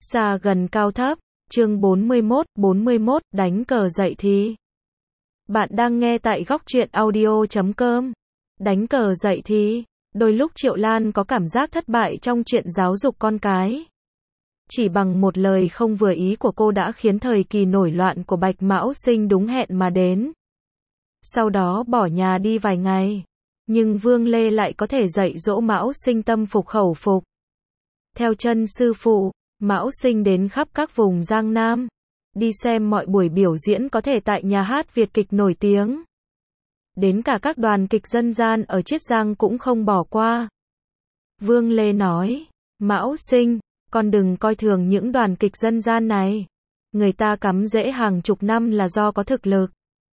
Xa gần cao thấp, chương 41, đánh cờ dậy thì. Bạn đang nghe tại góc truyện audio.com. Đánh cờ dậy thì, đôi lúc Triệu Lan có cảm giác thất bại trong chuyện giáo dục con cái. Chỉ bằng một lời không vừa ý của cô đã khiến thời kỳ nổi loạn của Bạch Mão Sinh đúng hẹn mà đến. Sau đó bỏ nhà đi vài ngày. Nhưng Vương Lê lại có thể dạy dỗ Mão Sinh tâm phục khẩu phục. Theo chân sư phụ, Mão Sinh đến khắp các vùng Giang Nam, đi xem mọi buổi biểu diễn có thể tại nhà hát Việt kịch nổi tiếng. Đến cả các đoàn kịch dân gian ở Chiết Giang cũng không bỏ qua. Vương Lê nói, Mão Sinh, con đừng coi thường những đoàn kịch dân gian này. Người ta cắm rễ hàng chục năm là do có thực lực.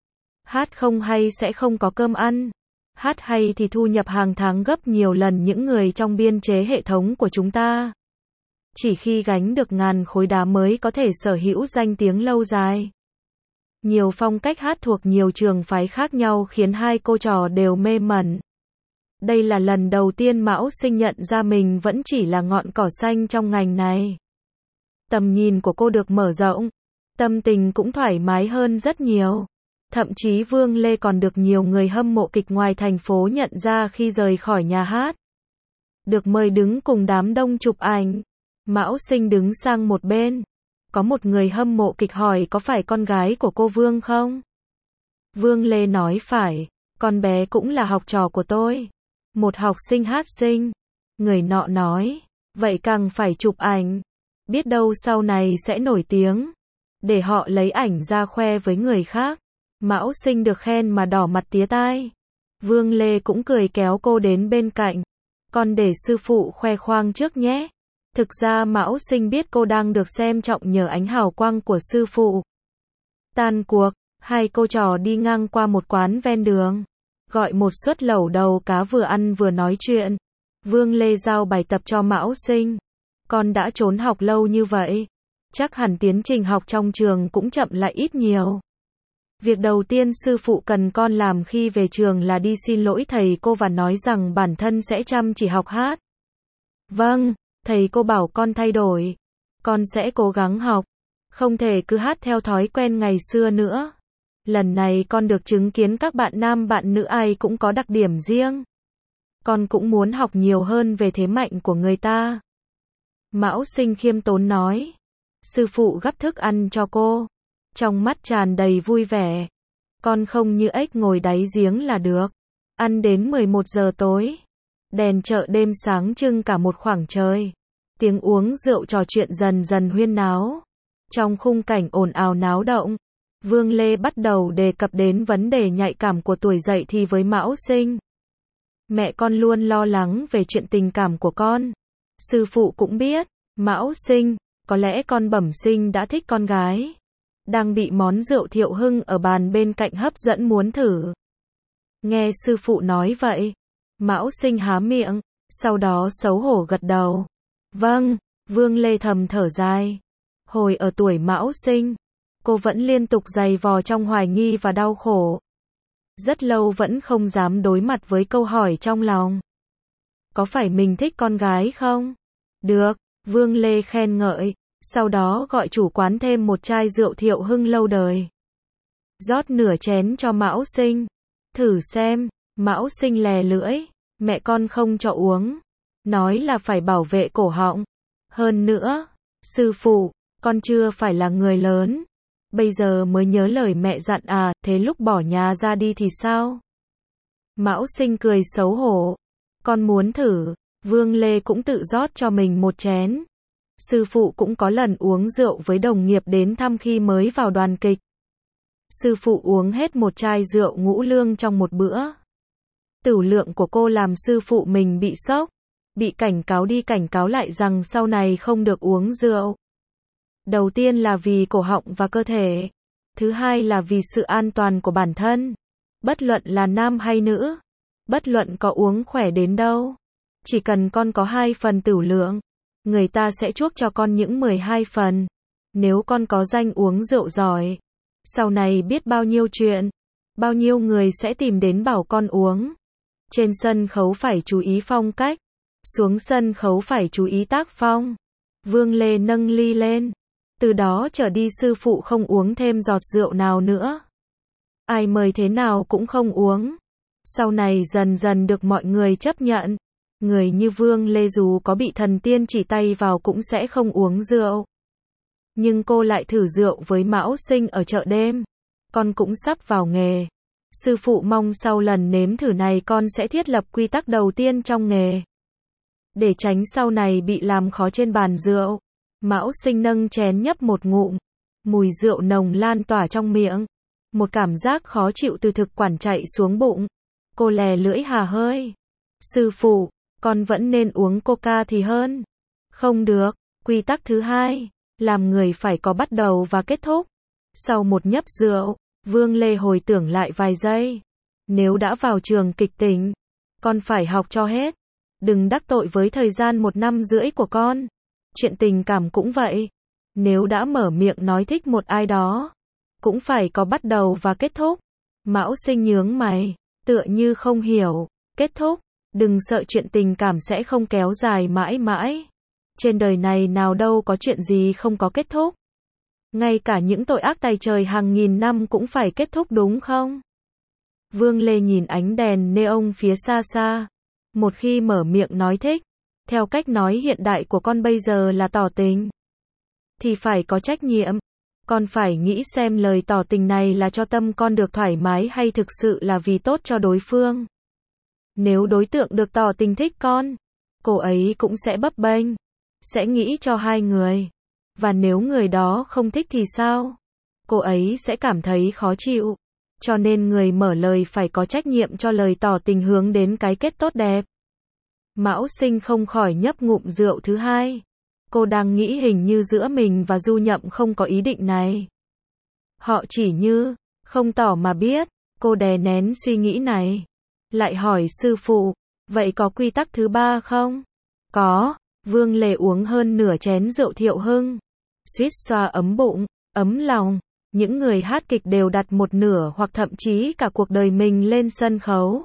Hát không hay sẽ không có cơm ăn. Hát hay thì thu nhập hàng tháng gấp nhiều lần những người trong biên chế hệ thống của chúng ta. Chỉ khi gánh được ngàn khối đá mới có thể sở hữu danh tiếng lâu dài. Nhiều phong cách hát thuộc nhiều trường phái khác nhau khiến hai cô trò đều mê mẩn. Đây là lần đầu tiên Mão Sinh nhận ra mình vẫn chỉ là ngọn cỏ xanh trong ngành này. Tầm nhìn của cô được mở rộng, tâm tình cũng thoải mái hơn rất nhiều. Thậm chí Vương Lê còn được nhiều người hâm mộ kịch ngoài thành phố nhận ra khi rời khỏi nhà hát. Được mời đứng cùng đám đông chụp ảnh. Mão Sinh đứng sang một bên. Có một người hâm mộ kịch hỏi có phải con gái của cô Vương không? Vương Lê nói phải, con bé cũng là học trò của tôi. Một học sinh hát sinh. Người nọ nói, vậy càng phải chụp ảnh. Biết đâu sau này sẽ nổi tiếng. Để họ lấy ảnh ra khoe với người khác. Mão Sinh được khen mà đỏ mặt tía tai. Vương Lê cũng cười kéo cô đến bên cạnh. Con để sư phụ khoe khoang trước nhé. Thực ra Mão Sinh biết cô đang được xem trọng nhờ ánh hào quang của sư phụ. Tan cuộc, hai cô trò đi ngang qua một quán ven đường. Gọi một suất lẩu đầu cá vừa ăn vừa nói chuyện. Vương Lê giao bài tập cho Mão Sinh. Con đã trốn học lâu như vậy. Chắc hẳn tiến trình học trong trường cũng chậm lại ít nhiều. Việc đầu tiên sư phụ cần con làm khi về trường là đi xin lỗi thầy cô và nói rằng bản thân sẽ chăm chỉ học hát. Vâng, thầy cô bảo con thay đổi. Con sẽ cố gắng học. Không thể cứ hát theo thói quen ngày xưa nữa. Lần này con được chứng kiến các bạn nam bạn nữ ai cũng có đặc điểm riêng. Con cũng muốn học nhiều hơn về thế mạnh của người ta. Mão Sinh khiêm tốn nói. Sư phụ gắp thức ăn cho cô. Trong mắt tràn đầy vui vẻ. Con không như ếch ngồi đáy giếng là được. Ăn đến 11 giờ tối. Đèn chợ đêm sáng trưng cả một khoảng trời. Tiếng uống rượu trò chuyện dần dần huyên náo. Trong khung cảnh ồn ào náo động, Vương Lê bắt đầu đề cập đến vấn đề nhạy cảm của tuổi dậy thì với Mão Sinh. Mẹ con luôn lo lắng về chuyện tình cảm của con. Sư phụ cũng biết, Mão Sinh, có lẽ con bẩm sinh đã thích con gái. Đang bị món rượu Thiệu Hưng ở bàn bên cạnh hấp dẫn muốn thử. Nghe sư phụ nói vậy, Mão Sinh há miệng, sau đó xấu hổ gật đầu. Vâng, Vương Lê thầm thở dài. Hồi ở tuổi Mão Sinh, cô vẫn liên tục giày vò trong hoài nghi và đau khổ. Rất lâu vẫn không dám đối mặt với câu hỏi trong lòng. Có phải mình thích con gái không? Được, Vương Lê khen ngợi. Sau đó gọi chủ quán thêm một chai rượu Thiệu Hưng lâu đời. Rót nửa chén cho Mão Sinh. Thử xem, Mão Sinh lè lưỡi. Mẹ con không cho uống. Nói là phải bảo vệ cổ họng. Hơn nữa, sư phụ, con chưa phải là người lớn. Bây giờ mới nhớ lời mẹ dặn à, thế lúc bỏ nhà ra đi thì sao? Mão Sinh cười xấu hổ. Con muốn thử. Vương Lê cũng tự rót cho mình một chén. Sư phụ cũng có lần uống rượu với đồng nghiệp đến thăm khi mới vào đoàn kịch. Sư phụ uống hết một chai rượu ngũ lương trong một bữa. Tửu lượng của cô làm sư phụ mình bị sốc. Bị cảnh cáo đi cảnh cáo lại rằng sau này không được uống rượu. Đầu tiên là vì cổ họng và cơ thể. Thứ hai là vì sự an toàn của bản thân. Bất luận là nam hay nữ. Bất luận có uống khỏe đến đâu. Chỉ cần con có 2 phần tửu lượng. Người ta sẽ chuốc cho con những 12 phần. Nếu con có danh uống rượu giỏi. Sau này biết bao nhiêu chuyện. Bao nhiêu người sẽ tìm đến bảo con uống. Trên sân khấu phải chú ý phong cách. Xuống sân khấu phải chú ý tác phong. Vương Lê nâng ly lên. Từ đó trở đi sư phụ không uống thêm giọt rượu nào nữa. Ai mời thế nào cũng không uống. Sau này dần dần được mọi người chấp nhận. Người như Vương Lê dù có bị thần tiên chỉ tay vào cũng sẽ không uống rượu. Nhưng cô lại thử rượu với Mão Sinh ở chợ đêm. Con cũng sắp vào nghề. Sư phụ mong sau lần nếm thử này con sẽ thiết lập quy tắc đầu tiên trong nghề. Để tránh sau này bị làm khó trên bàn rượu. Mão Sinh nâng chén nhấp một ngụm. Mùi rượu nồng lan tỏa trong miệng. Một cảm giác khó chịu từ thực quản chạy xuống bụng. Cô lè lưỡi hà hơi. Sư phụ, con vẫn nên uống coca thì hơn. Không được, quy tắc thứ hai, làm người phải có bắt đầu và kết thúc. Sau một nhấp rượu, Vương Lê hồi tưởng lại vài giây. Nếu đã vào trường kịch tính, con phải học cho hết. Đừng đắc tội với thời gian 1 năm rưỡi của con. Chuyện tình cảm cũng vậy. Nếu đã mở miệng nói thích một ai đó, cũng phải có bắt đầu và kết thúc. Mão Sinh nhướng mày, tựa như không hiểu. Kết thúc, đừng sợ chuyện tình cảm sẽ không kéo dài mãi mãi. Trên đời này nào đâu có chuyện gì không có kết thúc. Ngay cả những tội ác tày trời hàng nghìn năm cũng phải kết thúc đúng không? Vương Lê nhìn ánh đèn neon phía xa xa. Một khi mở miệng nói thích, theo cách nói hiện đại của con bây giờ là tỏ tình, thì phải có trách nhiệm. Con phải nghĩ xem lời tỏ tình này là cho tâm con được thoải mái hay thực sự là vì tốt cho đối phương. Nếu đối tượng được tỏ tình thích con, cô ấy cũng sẽ bấp bênh, sẽ nghĩ cho hai người. Và nếu người đó không thích thì sao? Cô ấy sẽ cảm thấy khó chịu. Cho nên người mở lời phải có trách nhiệm cho lời tỏ tình hướng đến cái kết tốt đẹp. Mão Sinh không khỏi nhấp ngụm rượu thứ hai. Cô đang nghĩ hình như giữa mình và Du Nhậm không có ý định này. Họ chỉ như không tỏ mà biết. Cô đè nén suy nghĩ này. Lại hỏi sư phụ, vậy có quy tắc thứ ba không? Có. Vương Lê uống hơn nửa chén rượu Thiệu Hưng. Suýt xoa ấm bụng, ấm lòng. Những người hát kịch đều đặt một nửa hoặc thậm chí cả cuộc đời mình lên sân khấu.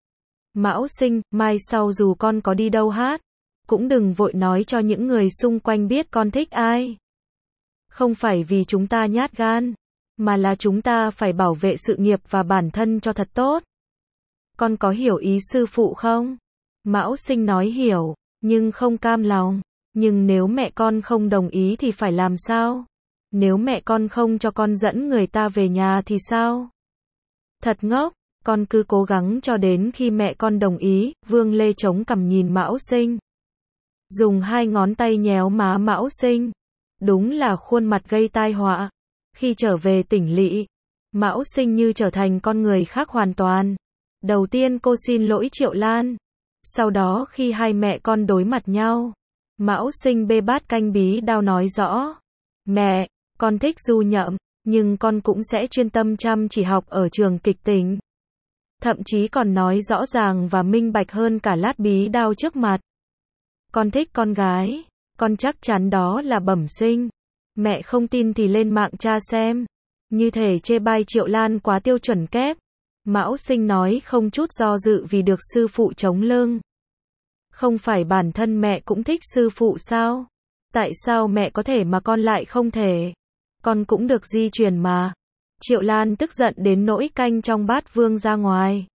Mão Sinh, mai sau dù con có đi đâu hát, cũng đừng vội nói cho những người xung quanh biết con thích ai. Không phải vì chúng ta nhát gan, mà là chúng ta phải bảo vệ sự nghiệp và bản thân cho thật tốt. Con có hiểu ý sư phụ không? Mão Sinh nói hiểu, nhưng không cam lòng. Nhưng nếu mẹ con không đồng ý thì phải làm sao? Nếu mẹ con không cho con dẫn người ta về nhà thì sao? Thật ngốc, con cứ cố gắng cho đến khi mẹ con đồng ý. Vương Lê chống cằm nhìn Mão Sinh. Dùng 2 ngón tay nhéo má Mão Sinh. Đúng là khuôn mặt gây tai họa. Khi trở về tỉnh lỵ, Mão Sinh như trở thành con người khác hoàn toàn. Đầu tiên cô xin lỗi Triệu Lan. Sau đó khi hai mẹ con đối mặt nhau, Mão Sinh bê bát canh bí đao nói rõ. Mẹ, con thích Du Nhậm, nhưng con cũng sẽ chuyên tâm chăm chỉ học ở trường kịch tỉnh. Thậm chí còn nói rõ ràng và minh bạch hơn cả lát bí đao trước mặt. Con thích con gái, con chắc chắn đó là bẩm sinh. Mẹ không tin thì lên mạng tra xem. Như thể chê bai Triệu Lan quá tiêu chuẩn kép. Mão Sinh nói không chút do dự vì được sư phụ chống lưng. Không phải bản thân mẹ cũng thích sư phụ sao? Tại sao mẹ có thể mà con lại không thể? Con cũng được di truyền mà. Triệu Lan tức giận đến nỗi canh trong bát vương ra ngoài.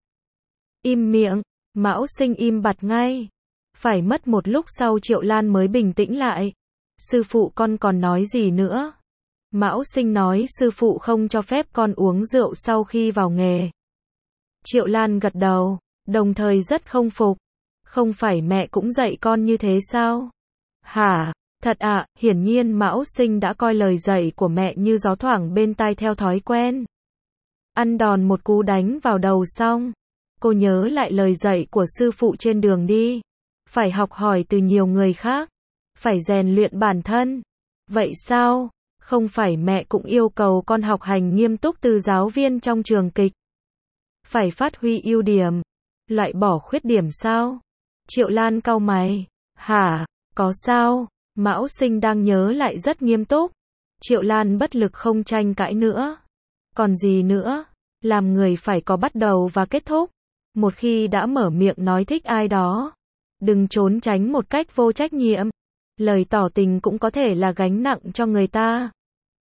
Im miệng, Mão Sinh im bặt ngay. Phải mất một lúc sau Triệu Lan mới bình tĩnh lại. Sư phụ con còn nói gì nữa? Mão Sinh nói sư phụ không cho phép con uống rượu sau khi vào nghề. Triệu Lan gật đầu, đồng thời rất không phục. Không phải mẹ cũng dạy con như thế sao? Hả? Thật ạ, hiển nhiên Mão Sinh đã coi lời dạy của mẹ như gió thoảng bên tai theo thói quen. Ăn đòn một cú đánh vào đầu xong, cô nhớ lại lời dạy của sư phụ trên đường đi. Phải học hỏi từ nhiều người khác, phải rèn luyện bản thân. Vậy sao? Không phải mẹ cũng yêu cầu con học hành nghiêm túc từ giáo viên trong trường kịch. Phải phát huy ưu điểm, loại bỏ khuyết điểm sao? Triệu Lan cau mày. Hả? Có sao? Mão Sinh đang nhớ lại rất nghiêm túc. Triệu Lan bất lực không tranh cãi nữa. Còn gì nữa? Làm người phải có bắt đầu và kết thúc. Một khi đã mở miệng nói thích ai đó, đừng trốn tránh một cách vô trách nhiệm. Lời tỏ tình cũng có thể là gánh nặng cho người ta.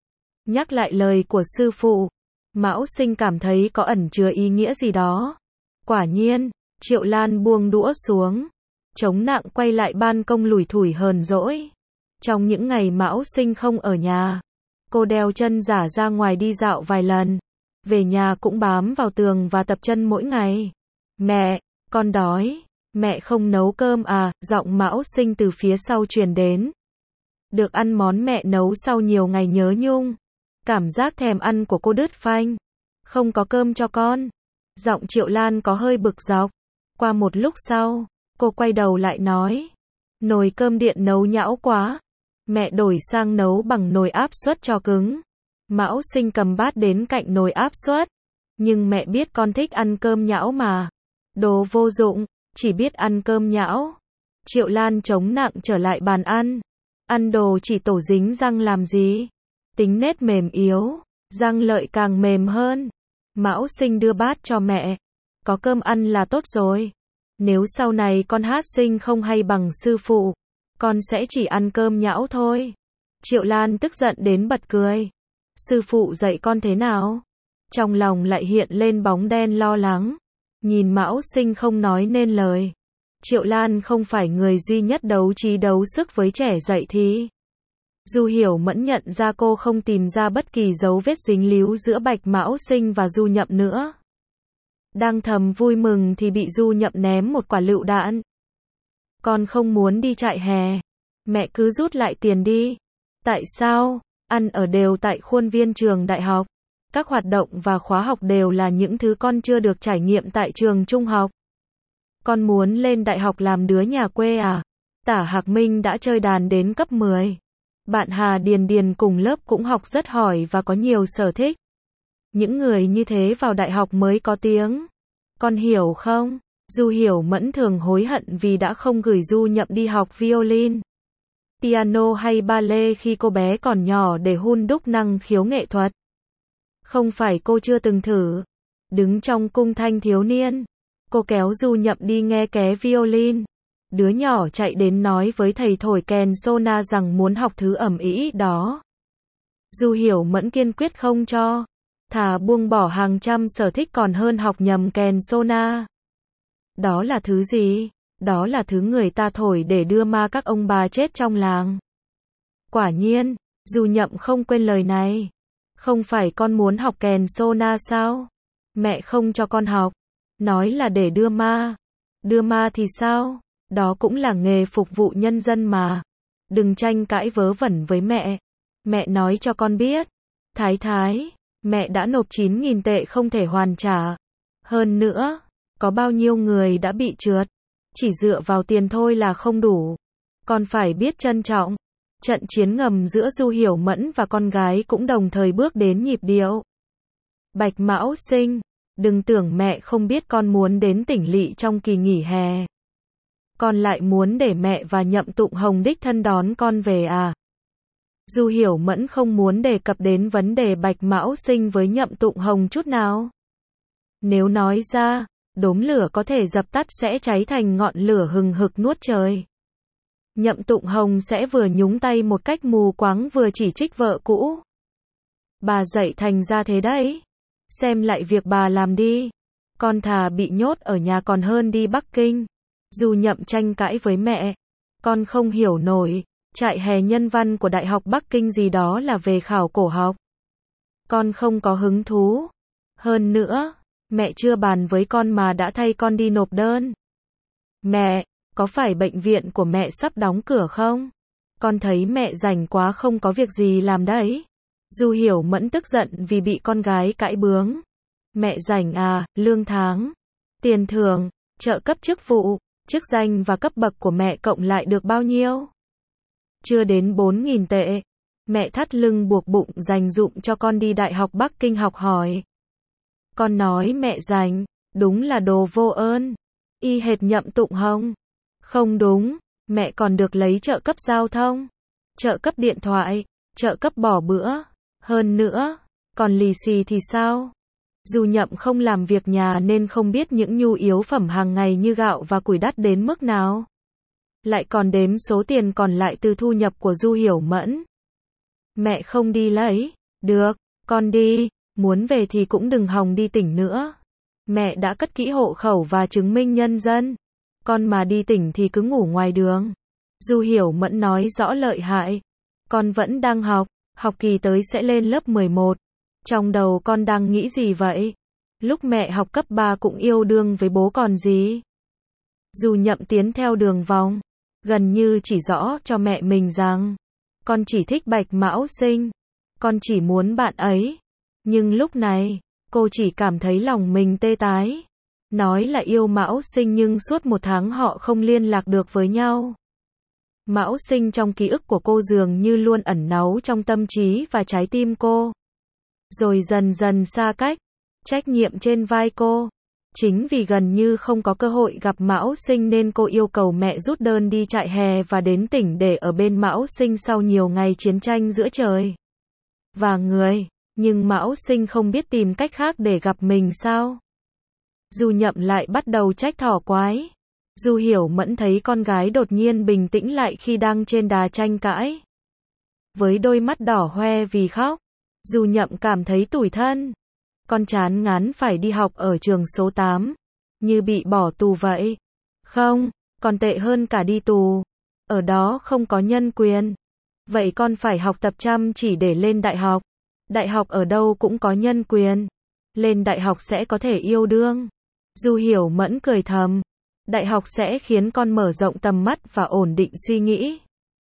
Nhắc lại lời của sư phụ, Mão Sinh cảm thấy có ẩn chứa ý nghĩa gì đó. Quả nhiên, Triệu Lan buông đũa xuống, chống nặng quay lại ban công lủi thủi hờn dỗi. Trong những ngày Mão Sinh không ở nhà, cô đeo chân giả ra ngoài đi dạo vài lần. Về nhà cũng bám vào tường và tập chân mỗi ngày. Mẹ, con đói. Mẹ không nấu cơm à? Giọng Mão Sinh từ phía sau truyền đến. Được ăn món mẹ nấu sau nhiều ngày nhớ nhung. Cảm giác thèm ăn của cô đứt phanh. Không có cơm cho con. Giọng Triệu Lan có hơi bực dọc. Qua một lúc sau, cô quay đầu lại nói. Nồi cơm điện nấu nhão quá. Mẹ đổi sang nấu bằng nồi áp suất cho cứng. Mão Sinh cầm bát đến cạnh nồi áp suất. Nhưng mẹ biết con thích ăn cơm nhão mà. Đồ vô dụng, chỉ biết ăn cơm nhão. Triệu Lan chống nặng trở lại bàn ăn. Ăn đồ chỉ tổ dính răng làm gì. Tính nết mềm yếu, răng lợi càng mềm hơn. Mão Sinh đưa bát cho mẹ. Có cơm ăn là tốt rồi. Nếu sau này con hát sinh không hay bằng sư phụ, con sẽ chỉ ăn cơm nhão thôi. Triệu Lan tức giận đến bật cười. Sư phụ dạy con thế nào? Trong lòng lại hiện lên bóng đen lo lắng. Nhìn Mão Sinh không nói nên lời. Triệu Lan không phải người duy nhất đấu trí đấu sức với trẻ dậy thì. Du Hiểu Mẫn nhận ra cô không tìm ra bất kỳ dấu vết dính líu giữa Bạch Mão Sinh và Du Nhậm nữa. Đang thầm vui mừng thì bị Du Nhậm ném một quả lựu đạn. Con không muốn đi trại hè. Mẹ cứ rút lại tiền đi. Tại sao? Ăn ở đều tại khuôn viên trường đại học. Các hoạt động và khóa học đều là những thứ con chưa được trải nghiệm tại trường trung học. Con muốn lên đại học làm đứa nhà quê à? Tả Hạc Minh đã chơi đàn đến cấp 10. Bạn Hà Điền Điền cùng lớp cũng học rất hỏi và có nhiều sở thích. Những người như thế vào đại học mới có tiếng. Con hiểu không? Du Hiểu Mẫn thường hối hận vì đã không gửi Du Nhậm đi học violin, piano hay ballet khi cô bé còn nhỏ để hun đúc năng khiếu nghệ thuật. Không phải cô chưa từng thử. Đứng trong cung thanh thiếu niên, cô kéo Du Nhậm đi nghe ké violin. Đứa nhỏ chạy đến nói với thầy thổi kèn sona rằng muốn học thứ ầm ĩ đó. Du Hiểu Mẫn kiên quyết không cho. Thà buông bỏ hàng trăm sở thích còn hơn học nhầm kèn sona. Đó là thứ gì? Đó là thứ người ta thổi để đưa ma các ông bà chết trong làng. Quả nhiên, Du Nhậm không quên lời này. Không phải con muốn học kèn sona sao? Mẹ không cho con học. Nói là để đưa ma. Đưa ma thì sao? Đó cũng là nghề phục vụ nhân dân mà. Đừng tranh cãi vớ vẩn với mẹ. Mẹ nói cho con biết. Thái, mẹ đã nộp 9.000 tệ không thể hoàn trả. Hơn nữa, có bao nhiêu người đã bị trượt. Chỉ dựa vào tiền thôi là không đủ. Con phải biết trân trọng. Trận chiến ngầm giữa Du Hiểu Mẫn và con gái cũng đồng thời bước đến nhịp điệu. Bạch Mão Sinh, đừng tưởng mẹ không biết con muốn đến tỉnh lỵ trong kỳ nghỉ hè. Con lại muốn để mẹ và Nhậm Tụng Hồng đích thân đón con về à? Du Hiểu Mẫn không muốn đề cập đến vấn đề Bạch Mão Sinh với Nhậm Tụng Hồng chút nào. Nếu nói ra, đốm lửa có thể dập tắt sẽ cháy thành ngọn lửa hừng hực nuốt trời. Nhậm Tụng Hồng sẽ vừa nhúng tay một cách mù quáng vừa chỉ trích vợ cũ. Bà dậy thành ra thế đấy. Xem lại việc bà làm đi. Con thà bị nhốt ở nhà còn hơn đi Bắc Kinh. Du Nhậm tranh cãi với mẹ. Con không hiểu nổi. Trại hè nhân văn của Đại học Bắc Kinh gì đó là về khảo cổ học. Con không có hứng thú. Hơn nữa, mẹ chưa bàn với con mà đã thay con đi nộp đơn. Mẹ, có phải bệnh viện của mẹ sắp đóng cửa không? Con thấy mẹ rảnh quá không có việc gì làm đấy. Du Hiểu Mẫn tức giận vì bị con gái cãi bướng. Mẹ rảnh à, lương tháng, tiền thưởng, trợ cấp chức vụ, chức danh và cấp bậc của mẹ cộng lại được bao nhiêu? Chưa đến 4.000 tệ. Mẹ thắt lưng buộc bụng dành dụm cho con đi Đại học Bắc Kinh học hỏi. Con nói mẹ dành, đúng là đồ vô ơn. Y hệt Nhậm Tụng Hồng. Không đúng, mẹ còn được lấy trợ cấp giao thông, trợ cấp điện thoại, trợ cấp bỏ bữa. Hơn nữa, còn lì xì thì sao? Du Nhậm không làm việc nhà nên không biết những nhu yếu phẩm hàng ngày như gạo và củi đắt đến mức nào. lại còn đếm số tiền còn lại từ thu nhập của Du Hiểu Mẫn. Mẹ không đi lấy. Được, con đi, muốn về thì cũng đừng hòng đi tỉnh nữa. Mẹ đã cất kỹ hộ khẩu và chứng minh nhân dân. Con mà đi tỉnh thì cứ ngủ ngoài đường. Du Hiểu Mẫn nói rõ lợi hại. Con vẫn đang học kỳ tới sẽ lên lớp 11. Trong đầu con đang nghĩ gì vậy? Lúc mẹ học cấp 3 cũng yêu đương với bố còn gì. Du Nhậm tiến theo đường vòng, gần như chỉ rõ cho mẹ mình rằng, con chỉ thích Bạch Mão Sinh, con chỉ muốn bạn ấy. Nhưng lúc này, cô chỉ cảm thấy lòng mình tê tái. Nói là yêu Mão Sinh nhưng suốt 1 tháng họ không liên lạc được với nhau. Mão Sinh trong ký ức của cô dường như luôn ẩn náu trong tâm trí và trái tim cô. Rồi dần dần xa cách, trách nhiệm trên vai cô. Chính vì gần như không có cơ hội gặp Mão Sinh nên cô yêu cầu mẹ rút đơn đi trại hè và đến tỉnh để ở bên Mão Sinh sau nhiều ngày chiến tranh giữa trời và người. Nhưng Mão Sinh không biết tìm cách khác để gặp mình sao? Du Nhậm lại bắt đầu trách thỏ quái. Du Hiểu Mẫn thấy con gái đột nhiên bình tĩnh lại khi đang trên đà tranh cãi. Với đôi mắt đỏ hoe vì khóc, Du Nhậm cảm thấy tủi thân. Con chán ngán phải đi học ở trường số 8, như bị bỏ tù vậy. Không, còn tệ hơn cả đi tù. Ở đó không có nhân quyền. Vậy con phải học tập chăm chỉ để lên đại học. Đại học ở đâu cũng có nhân quyền. Lên đại học sẽ có thể yêu đương. Du Hiểu Mẫn cười thầm. Đại học sẽ khiến con mở rộng tầm mắt và ổn định suy nghĩ.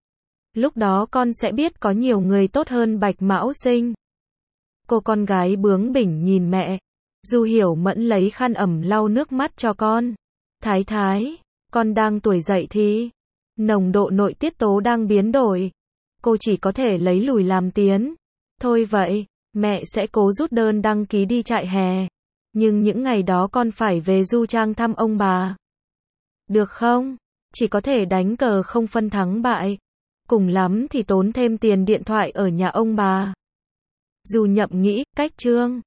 Lúc đó con sẽ biết có nhiều người tốt hơn Bạch Mão Sinh. Cô con gái bướng bỉnh nhìn mẹ. Du Hiểu Mẫn lấy khăn ẩm lau nước mắt cho con. Thái thái, con đang tuổi dậy thì. Nồng độ nội tiết tố đang biến đổi. Cô chỉ có thể lấy lùi làm tiến. Thôi vậy, mẹ sẽ cố rút đơn đăng ký đi trại hè. Nhưng những ngày đó con phải về Du Trang thăm ông bà. Được không? Chỉ có thể đánh cờ không phân thắng bại. Cùng lắm thì tốn thêm tiền điện thoại ở nhà ông bà. Du Nhậm nghĩ, cách trương.